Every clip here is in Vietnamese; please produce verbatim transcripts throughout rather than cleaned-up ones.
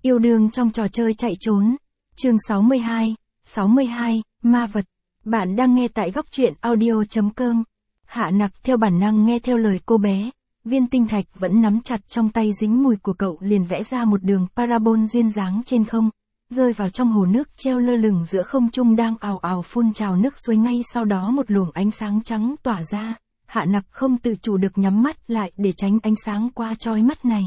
Yêu đương trong trò chơi chạy trốn. Chương sáu mươi hai, sáu mươi hai, ma vật. Bạn đang nghe tại góc truyện audio chấm com. Hạ Nặc theo bản năng nghe theo lời cô bé. Viên tinh thạch vẫn nắm chặt trong tay dính mùi của cậu liền vẽ ra một đường parabol duyên dáng trên không, rơi vào trong hồ nước treo lơ lửng giữa không trung đang ào ào phun trào nước suối, ngay sau đó một luồng ánh sáng trắng tỏa ra. Hạ Nặc không tự chủ được nhắm mắt lại để tránh ánh sáng qua chói mắt này.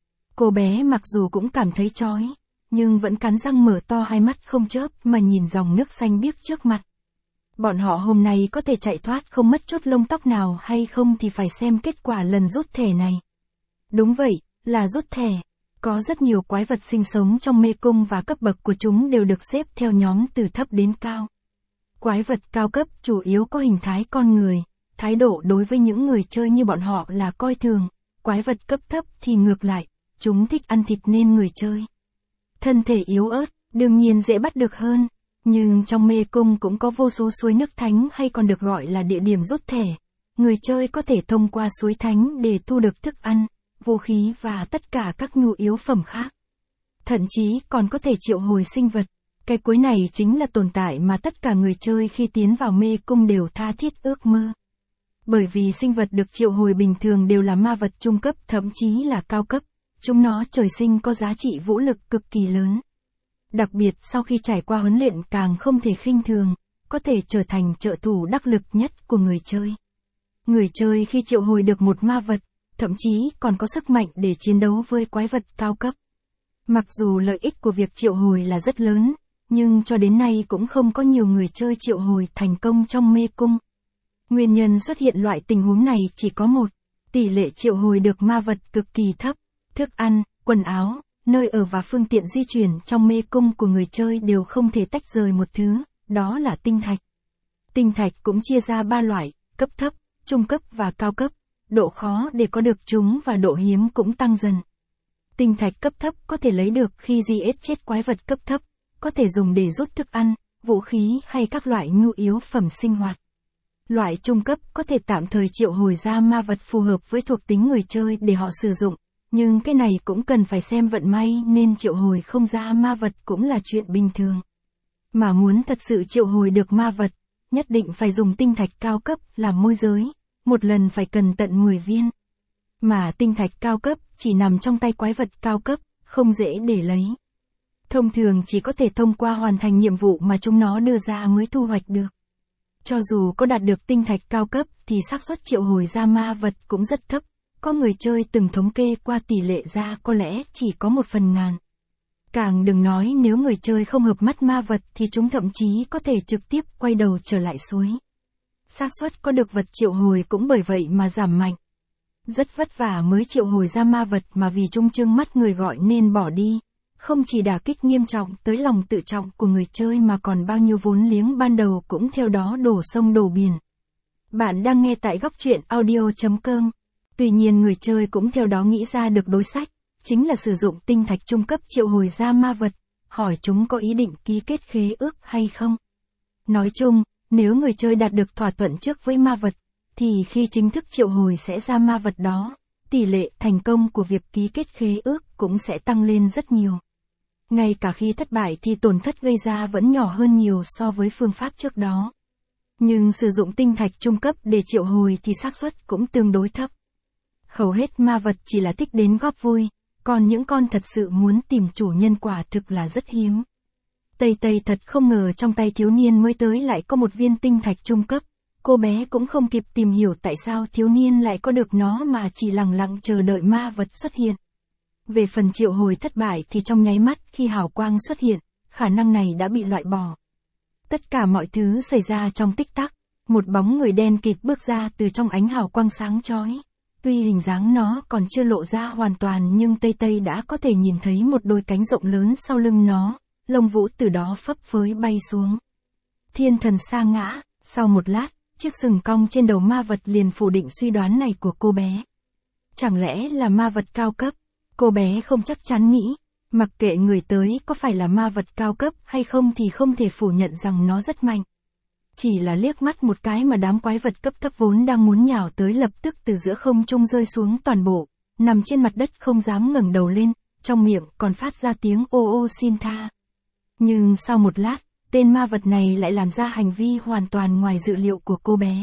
Cô bé mặc dù cũng cảm thấy chói, nhưng vẫn cắn răng mở to hai mắt không chớp mà nhìn dòng nước xanh biếc trước mặt. Bọn họ hôm nay có thể chạy thoát không mất chút lông tóc nào hay không thì phải xem kết quả lần rút thẻ này. Đúng vậy, là rút thẻ. Có rất nhiều quái vật sinh sống trong mê cung và cấp bậc của chúng đều được xếp theo nhóm từ thấp đến cao. Quái vật cao cấp chủ yếu có hình thái con người, thái độ đối với những người chơi như bọn họ là coi thường. Quái vật cấp thấp thì ngược lại, chúng thích ăn thịt nên người chơi thân thể yếu ớt, đương nhiên dễ bắt được hơn. Nhưng trong mê cung cũng có vô số suối nước thánh hay còn được gọi là địa điểm rút thẻ. Người chơi có thể thông qua suối thánh để thu được thức ăn, vũ khí và tất cả các nhu yếu phẩm khác. Thậm chí còn có thể triệu hồi sinh vật. Cái cuối này chính là tồn tại mà tất cả người chơi khi tiến vào mê cung đều tha thiết ước mơ. Bởi vì sinh vật được triệu hồi bình thường đều là ma vật trung cấp, thậm chí là cao cấp. Chúng nó trời sinh có giá trị vũ lực cực kỳ lớn. Đặc biệt sau khi trải qua huấn luyện càng không thể khinh thường, có thể trở thành trợ thủ đắc lực nhất của người chơi. Người chơi khi triệu hồi được một ma vật, thậm chí còn có sức mạnh để chiến đấu với quái vật cao cấp. Mặc dù lợi ích của việc triệu hồi là rất lớn, nhưng cho đến nay cũng không có nhiều người chơi triệu hồi thành công trong mê cung. Nguyên nhân xuất hiện loại tình huống này chỉ có một, tỷ lệ triệu hồi được ma vật cực kỳ thấp. Thức ăn, quần áo, nơi ở và phương tiện di chuyển trong mê cung của người chơi đều không thể tách rời một thứ, đó là tinh thạch. Tinh thạch cũng chia ra ba loại, cấp thấp, trung cấp và cao cấp. Độ khó để có được chúng và độ hiếm cũng tăng dần. Tinh thạch cấp thấp có thể lấy được khi giết chết quái vật cấp thấp, có thể dùng để rút thức ăn, vũ khí hay các loại nhu yếu phẩm sinh hoạt. Loại trung cấp có thể tạm thời triệu hồi ra ma vật phù hợp với thuộc tính người chơi để họ sử dụng. Nhưng cái này cũng cần phải xem vận may nên triệu hồi không ra ma vật cũng là chuyện bình thường. Mà muốn thật sự triệu hồi được ma vật, nhất định phải dùng tinh thạch cao cấp làm môi giới, một lần phải cần tận mười viên. Mà tinh thạch cao cấp chỉ nằm trong tay quái vật cao cấp, không dễ để lấy. Thông thường chỉ có thể thông qua hoàn thành nhiệm vụ mà chúng nó đưa ra mới thu hoạch được. Cho dù có đạt được tinh thạch cao cấp thì xác suất triệu hồi ra ma vật cũng rất thấp. Có người chơi từng thống kê qua tỷ lệ ra có lẽ chỉ có một phần ngàn. Càng đừng nói nếu người chơi không hợp mắt ma vật thì chúng thậm chí có thể trực tiếp quay đầu trở lại suối. Xác suất có được vật triệu hồi cũng bởi vậy mà giảm mạnh. Rất vất vả mới triệu hồi ra ma vật mà vì chúng trưng mắt người gọi nên bỏ đi. Không chỉ đả kích nghiêm trọng tới lòng tự trọng của người chơi mà còn bao nhiêu vốn liếng ban đầu cũng theo đó đổ sông đổ biển. Bạn đang nghe tại góc truyện audio chấm com. Tuy nhiên người chơi cũng theo đó nghĩ ra được đối sách, chính là sử dụng tinh thạch trung cấp triệu hồi ra ma vật, hỏi chúng có ý định ký kết khế ước hay không. Nói chung, nếu người chơi đạt được thỏa thuận trước với ma vật, thì khi chính thức triệu hồi sẽ ra ma vật đó, tỷ lệ thành công của việc ký kết khế ước cũng sẽ tăng lên rất nhiều. Ngay cả khi thất bại thì tổn thất gây ra vẫn nhỏ hơn nhiều so với phương pháp trước đó. Nhưng sử dụng tinh thạch trung cấp để triệu hồi thì xác suất cũng tương đối thấp. Hầu hết ma vật chỉ là thích đến góp vui, còn những con thật sự muốn tìm chủ nhân quả thực là rất hiếm. Tây Tây thật không ngờ trong tay thiếu niên mới tới lại có một viên tinh thạch trung cấp, cô bé cũng không kịp tìm hiểu tại sao thiếu niên lại có được nó mà chỉ lặng lặng chờ đợi ma vật xuất hiện. Về phần triệu hồi thất bại thì trong nháy mắt khi hào quang xuất hiện, khả năng này đã bị loại bỏ. Tất cả mọi thứ xảy ra trong tích tắc, một bóng người đen kịt bước ra từ trong ánh hào quang sáng chói. Tuy hình dáng nó còn chưa lộ ra hoàn toàn nhưng Tây Tây đã có thể nhìn thấy một đôi cánh rộng lớn sau lưng nó, lông vũ từ đó phấp phới bay xuống. Thiên thần sa ngã, sau một lát, chiếc sừng cong trên đầu ma vật liền phủ định suy đoán này của cô bé. Chẳng lẽ là ma vật cao cấp? Cô bé không chắc chắn nghĩ, mặc kệ người tới có phải là ma vật cao cấp hay không thì không thể phủ nhận rằng nó rất mạnh. Chỉ là liếc mắt một cái mà đám quái vật cấp thấp vốn đang muốn nhào tới lập tức từ giữa không trung rơi xuống toàn bộ, nằm trên mặt đất không dám ngẩng đầu lên, trong miệng còn phát ra tiếng ô ô xin tha. Nhưng sau một lát, tên ma vật này lại làm ra hành vi hoàn toàn ngoài dự liệu của cô bé.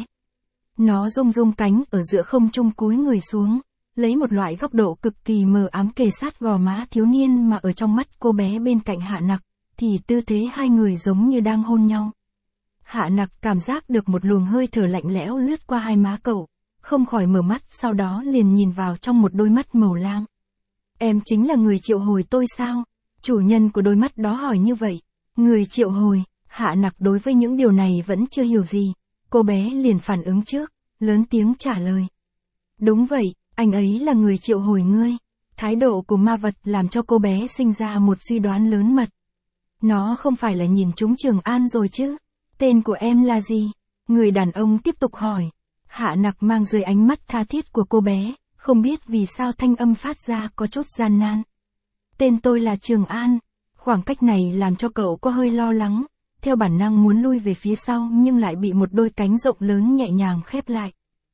Nó rung rung cánh ở giữa không trung cúi người xuống, lấy một loại góc độ cực kỳ mờ ám kề sát gò má thiếu niên mà ở trong mắt cô bé bên cạnh Hạ Nặc, thì tư thế hai người giống như đang hôn nhau. Hạ Nặc cảm giác được một luồng hơi thở lạnh lẽo lướt qua hai má cậu, không khỏi mở mắt, sau đó liền nhìn vào trong một đôi mắt màu lam. Em chính là người triệu hồi tôi sao? Chủ nhân của đôi mắt đó hỏi như vậy. Người triệu hồi, Hạ Nặc đối với những điều này vẫn chưa hiểu gì. Cô bé liền phản ứng trước, lớn tiếng trả lời. Đúng vậy, anh ấy là người triệu hồi ngươi. Thái độ của ma vật làm cho cô bé sinh ra một suy đoán lớn mật. Nó không phải là nhìn trúng Trường An rồi chứ? Tên của em là gì? Người đàn ông tiếp tục hỏi. Hạ Nặc mang dưới ánh mắt tha thiết của cô bé, không biết vì sao thanh âm phát ra có chút gian nan. Tên tôi là Trường An. Khoảng cách này làm cho cậu có hơi lo lắng, theo bản năng muốn lui về phía sau nhưng lại bị một đôi cánh rộng lớn nhẹ nhàng khép lại.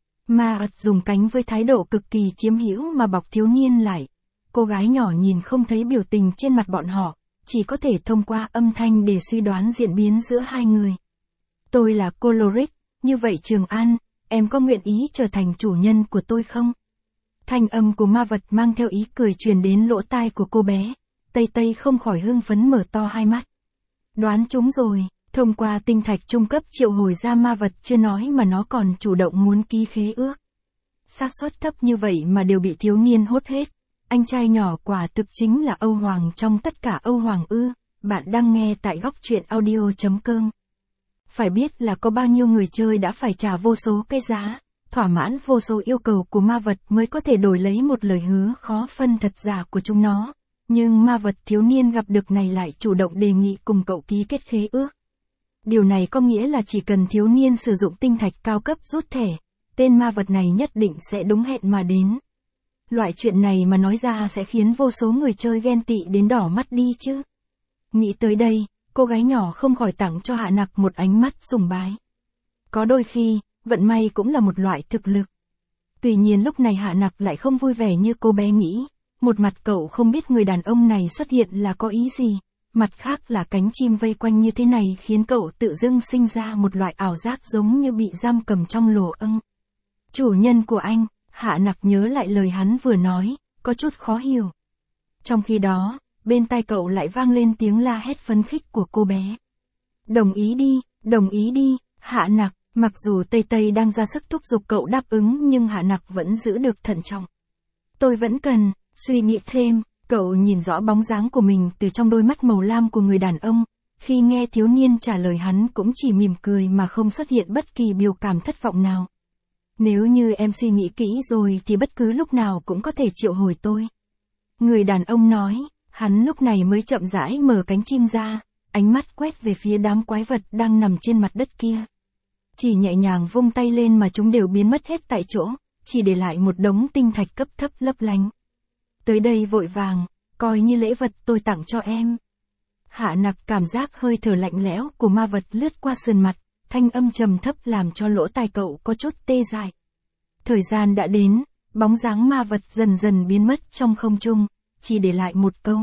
Ma vật dùng cánh với thái độ cực kỳ chiếm hữu mà bọc thiếu niên lại. Cô gái nhỏ nhìn không thấy biểu tình trên mặt bọn họ, chỉ có thể thông qua âm thanh để suy đoán diễn biến giữa hai người. Tôi là Coloric, như vậy Trường An, em có nguyện ý trở thành chủ nhân của tôi không? Thanh âm của ma vật mang theo ý cười truyền đến lỗ tai của cô bé. Tây Tây không khỏi hưng phấn mở to hai mắt. Đoán chúng rồi, thông qua tinh thạch trung cấp triệu hồi ra ma vật chưa nói mà nó còn chủ động muốn ký khế ước. Xác suất thấp như vậy mà đều bị thiếu niên hốt hết. Anh trai nhỏ quả thực chính là Âu Hoàng trong tất cả Âu Hoàng ư. Bạn đang nghe tại góc truyện audio chấm com. Phải biết là có bao nhiêu người chơi đã phải trả vô số cái giá, thỏa mãn vô số yêu cầu của ma vật mới có thể đổi lấy một lời hứa khó phân thật giả của chúng nó. Nhưng ma vật thiếu niên gặp được này lại chủ động đề nghị cùng cậu ký kết khế ước. Điều này có nghĩa là chỉ cần thiếu niên sử dụng tinh thạch cao cấp rút thẻ, tên ma vật này nhất định sẽ đúng hẹn mà đến. Loại chuyện này mà nói ra sẽ khiến vô số người chơi ghen tị đến đỏ mắt đi chứ. Nghĩ tới đây, cô gái nhỏ không khỏi tặng cho Hạ Nặc một ánh mắt sùng bái. Có đôi khi, vận may cũng là một loại thực lực. Tuy nhiên lúc này Hạ Nặc lại không vui vẻ như cô bé nghĩ. Một mặt cậu không biết người đàn ông này xuất hiện là có ý gì, mặt khác là cánh chim vây quanh như thế này khiến cậu tự dưng sinh ra một loại ảo giác giống như bị giam cầm trong lồ ưng. Chủ nhân của anh, Hạ Nặc nhớ lại lời hắn vừa nói, có chút khó hiểu. Trong khi đó, bên tai cậu lại vang lên tiếng la hét phấn khích của cô bé. Đồng ý đi, đồng ý đi, Hạ Nặc, mặc dù Tây Tây đang ra sức thúc giục cậu đáp ứng nhưng Hạ Nặc vẫn giữ được thận trọng. Tôi vẫn cần suy nghĩ thêm, cậu nhìn rõ bóng dáng của mình từ trong đôi mắt màu lam của người đàn ông, khi nghe thiếu niên trả lời hắn cũng chỉ mỉm cười mà không xuất hiện bất kỳ biểu cảm thất vọng nào. Nếu như em suy nghĩ kỹ rồi thì bất cứ lúc nào cũng có thể triệu hồi tôi. Người đàn ông nói, hắn lúc này mới chậm rãi mở cánh chim ra, ánh mắt quét về phía đám quái vật đang nằm trên mặt đất kia. Chỉ nhẹ nhàng vung tay lên mà chúng đều biến mất hết tại chỗ, chỉ để lại một đống tinh thạch cấp thấp lấp lánh. Tới đây vội vàng, coi như lễ vật tôi tặng cho em. Hạ Nặc cảm giác hơi thở lạnh lẽo của ma vật lướt qua sườn mặt, thanh âm trầm thấp làm cho lỗ tai cậu có chút tê dại. Thời gian đã đến, bóng dáng ma vật dần dần biến mất trong không trung, chỉ để lại một câu.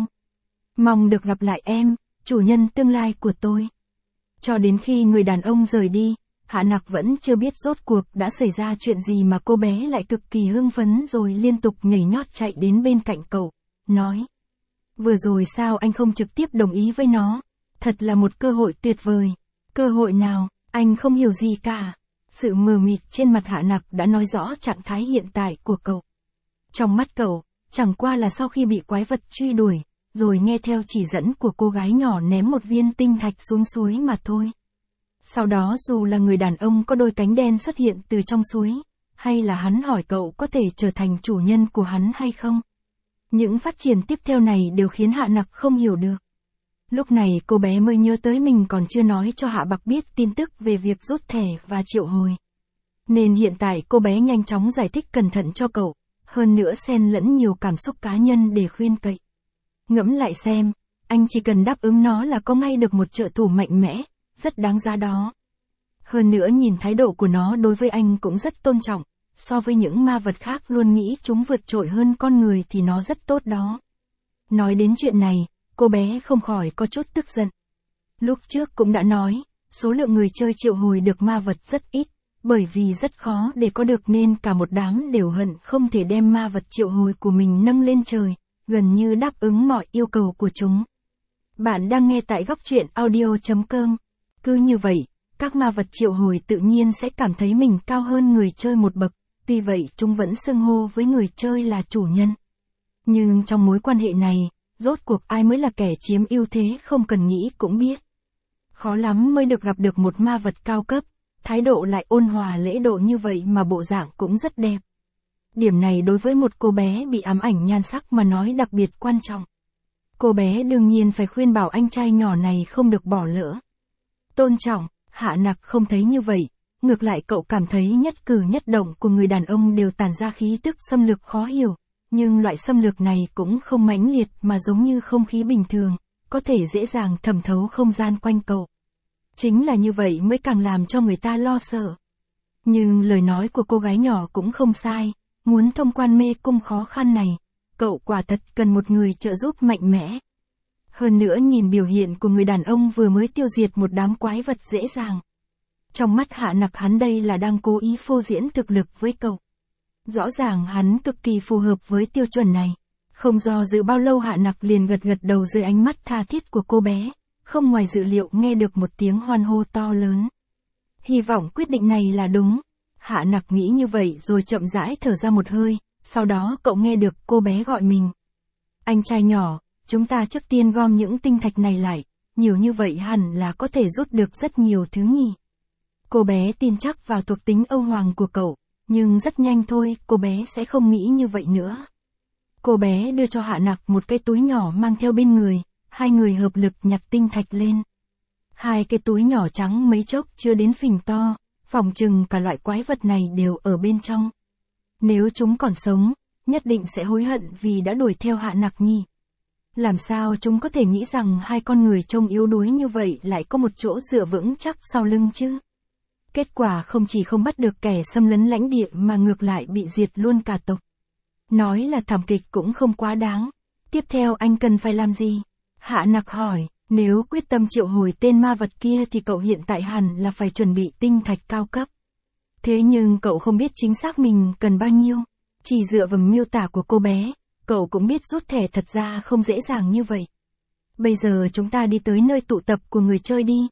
Mong được gặp lại em, chủ nhân tương lai của tôi. Cho đến khi người đàn ông rời đi, Hạ Nặc vẫn chưa biết rốt cuộc đã xảy ra chuyện gì mà cô bé lại cực kỳ hưng phấn rồi liên tục nhảy nhót chạy đến bên cạnh cậu, nói. Vừa rồi sao anh không trực tiếp đồng ý với nó? Thật là một cơ hội tuyệt vời. Cơ hội nào, anh không hiểu gì cả. Sự mờ mịt trên mặt Hạ Nặc đã nói rõ trạng thái hiện tại của cậu. Trong mắt cậu, chẳng qua là sau khi bị quái vật truy đuổi, rồi nghe theo chỉ dẫn của cô gái nhỏ ném một viên tinh thạch xuống suối mà thôi. Sau đó dù là người đàn ông có đôi cánh đen xuất hiện từ trong suối, hay là hắn hỏi cậu có thể trở thành chủ nhân của hắn hay không. Những phát triển tiếp theo này đều khiến Hạ Nặc không hiểu được. Lúc này cô bé mới nhớ tới mình còn chưa nói cho Hạ Bạc biết tin tức về việc rút thẻ và triệu hồi. Nên hiện tại cô bé nhanh chóng giải thích cẩn thận cho cậu, hơn nữa xen lẫn nhiều cảm xúc cá nhân để khuyên cậy. Ngẫm lại xem, anh chỉ cần đáp ứng nó là có ngay được một trợ thủ mạnh mẽ, rất đáng giá đó. Hơn nữa nhìn thái độ của nó đối với anh cũng rất tôn trọng, so với những ma vật khác luôn nghĩ chúng vượt trội hơn con người thì nó rất tốt đó. Nói đến chuyện này, cô bé không khỏi có chút tức giận. Lúc trước cũng đã nói, số lượng người chơi triệu hồi được ma vật rất ít, bởi vì rất khó để có được nên cả một đám đều hận không thể đem ma vật triệu hồi của mình nâng lên trời, gần như đáp ứng mọi yêu cầu của chúng. Bạn đang nghe tại góc truyện audio.com. Cứ như vậy, các ma vật triệu hồi tự nhiên sẽ cảm thấy mình cao hơn người chơi một bậc, tuy vậy chúng vẫn xưng hô với người chơi là chủ nhân. Nhưng trong mối quan hệ này, rốt cuộc ai mới là kẻ chiếm ưu thế không cần nghĩ cũng biết. Khó lắm mới được gặp được một ma vật cao cấp, thái độ lại ôn hòa lễ độ như vậy mà bộ dạng cũng rất đẹp. Điểm này đối với một cô bé bị ám ảnh nhan sắc mà nói đặc biệt quan trọng. Cô bé đương nhiên phải khuyên bảo anh trai nhỏ này không được bỏ lỡ. Tôn trọng, Hạ Nặc không thấy như vậy, ngược lại cậu cảm thấy nhất cử nhất động của người đàn ông đều tản ra khí tức xâm lược khó hiểu, nhưng loại xâm lược này cũng không mãnh liệt mà giống như không khí bình thường, có thể dễ dàng thẩm thấu không gian quanh cậu. Chính là như vậy mới càng làm cho người ta lo sợ. Nhưng lời nói của cô gái nhỏ cũng không sai, muốn thông quan mê cung khó khăn này, cậu quả thật cần một người trợ giúp mạnh mẽ. Hơn nữa nhìn biểu hiện của người đàn ông vừa mới tiêu diệt một đám quái vật dễ dàng. Trong mắt Hạ Nặc hắn đây là đang cố ý phô diễn thực lực với cậu. Rõ ràng hắn cực kỳ phù hợp với tiêu chuẩn này. Không do dự bao lâu Hạ Nặc liền gật gật đầu dưới ánh mắt tha thiết của cô bé, không ngoài dự liệu nghe được một tiếng hoan hô to lớn. Hy vọng quyết định này là đúng. Hạ Nặc nghĩ như vậy rồi chậm rãi thở ra một hơi, sau đó cậu nghe được cô bé gọi mình. Anh trai nhỏ, chúng ta trước tiên gom những tinh thạch này lại, nhiều như vậy hẳn là có thể rút được rất nhiều thứ nhỉ. Cô bé tin chắc vào thuộc tính Âu Hoàng của cậu, nhưng rất nhanh thôi cô bé sẽ không nghĩ như vậy nữa. Cô bé đưa cho Hạ Nặc một cái túi nhỏ mang theo bên người, hai người hợp lực nhặt tinh thạch lên. Hai cái túi nhỏ trắng mấy chốc chưa đến phình to, phỏng chừng cả loại quái vật này đều ở bên trong. Nếu chúng còn sống, nhất định sẽ hối hận vì đã đuổi theo Hạ Nặc nhỉ. Làm sao chúng có thể nghĩ rằng hai con người trông yếu đuối như vậy lại có một chỗ dựa vững chắc sau lưng chứ? Kết quả không chỉ không bắt được kẻ xâm lấn lãnh địa mà ngược lại bị diệt luôn cả tộc. Nói là thảm kịch cũng không quá đáng. Tiếp theo anh cần phải làm gì? Hạ Nặc hỏi, nếu quyết tâm triệu hồi tên ma vật kia thì cậu hiện tại hẳn là phải chuẩn bị tinh thạch cao cấp. Thế nhưng cậu không biết chính xác mình cần bao nhiêu. Chỉ dựa vào miêu tả của cô bé, cậu cũng biết rút thẻ thật ra không dễ dàng như vậy. Bây giờ chúng ta đi tới nơi tụ tập của người chơi đi.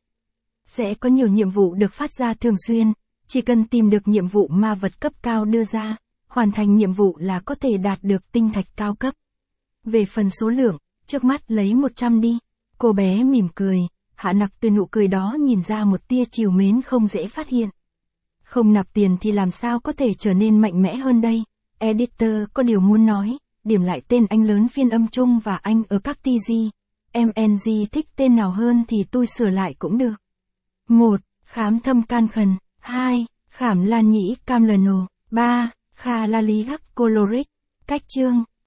Sẽ có nhiều nhiệm vụ được phát ra thường xuyên, chỉ cần tìm được nhiệm vụ ma vật cấp cao đưa ra, hoàn thành nhiệm vụ là có thể đạt được tinh thạch cao cấp. Về phần số lượng, trước mắt lấy một trăm đi. Cô bé mỉm cười, Hạ Nặc từ nụ cười đó nhìn ra một tia trìu mến không dễ phát hiện. Không nạp tiền thì làm sao có thể trở nên mạnh mẽ hơn đây? Editor có điều muốn nói, điểm lại tên anh lớn phiên âm chung và anh ở các tê giê. em en giê thích tên nào hơn thì tôi sửa lại cũng được. một. Khám thâm can khần. hai. Khảm lan nhĩ cam lờ nồ. ba. Kha la lý hắc coloric. Cách chương.